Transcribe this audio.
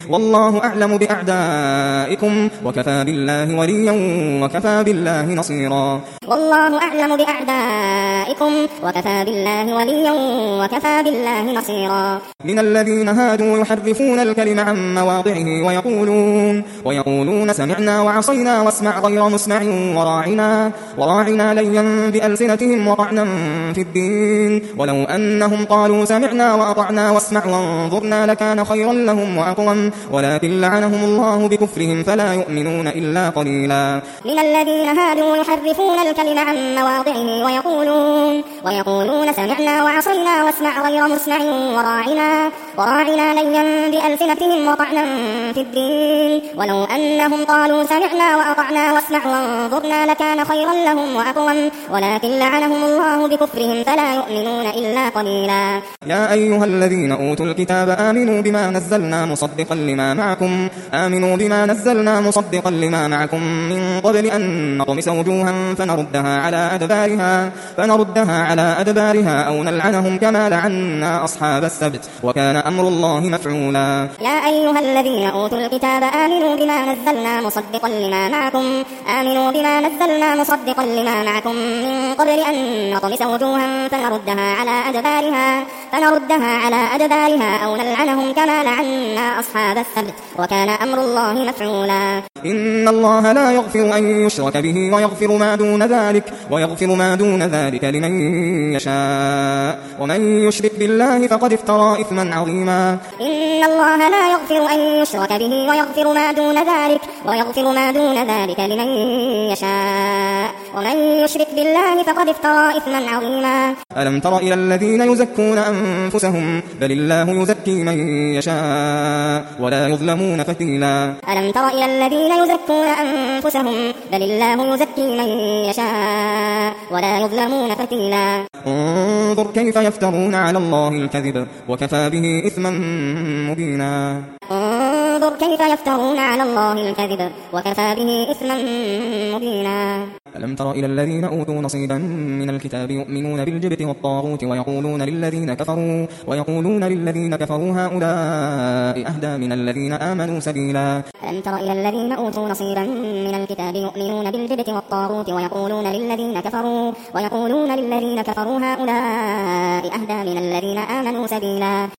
والله أعلم بأعدائكم وكفى بالله وليا وكفى بالله نصيرا. والله أعلم بأعدائكم وكفى بالله وليا وكفى بالله نصيرا. من الذين هادوا يحرفون الكلم عن مواضعه ويقولون سمعنا وعصينا واسمع غير مسمع وراعنا ليا بألسنتهم وطعنا في الدين ولو أنهم قالوا سمعنا وأطعنا واسمع وانظرنا لكان خيرا لهم وأقوم ولكن لعنهم الله بكفرهم فلا يؤمنون إلا قليلا. من الذين هادوا يحرفون الكلم عن مواضعه ويقولون سمعنا وعصينا واسمع غير مسمع وراعنا ليا بألسنتهم وطعنا في الدين ولو أنهم قالوا سمعنا وأطعنا واسمع وانظرنا لكان خيرا لهم وأقوم ولكن لعنهم الله بكفرهم فلا يؤمنون إلا قليلا. يا أيها الذين أوتوا الكتاب آمنوا بما نزلنا مصدقا لما معكم من قبل أن نطمس وجوها فنردها على أدبارها أو نلعنهم كما لعنا أصحاب السبت وكان أمر الله مفعولا. يا أيها الذين أوتوا الكتاب آمنوا بما نزلنا مصدقا لما معكم من قبل أن نطمس وجوها فنردها على أدبارها أو نلعنهم كما لعنا أصحاب السبت وكان أمر الله مفعولا. إن الله لا يغفر أن يشرك به ويغفر ما دون ذلك لمن يشاء ومن يشرك بالله فقد افترى إثما عظيما. إن الله لا يغفر أن يشرك به ويغفر ما دون ذلك لمن يشاء ومن يشرك بالله فقد افترى إثما عظيما. ألم تر إلى الذين يزكون أنفسهم بل الله يزكي من يشاء ولا يظلمون فتيلا. ألم تر إلى الذين يزكون أنفسهم بل الله يزكي من يشاء ولا يظلمون فتيلا. انظر كيف يفترون على الله الكذب وكفى به إثما مبينا. انظر كيف يفترون على الله الكذب وكفى به إثما مبينا. ألم تر إلى الذين أوتوا نصيبا من الكتاب يؤمنون بالجبت والطاغوت ويقولون للذين كفروا هؤلاء أهدى من الذين آمنوا سبيلا. ألم تر إلى الذين أوتوا نصيبا من الكتاب يؤمنون بالجبت والطاغوت ويقولون للذين كفروا هؤلاء أهدى من الذين آمنوا سبيلا.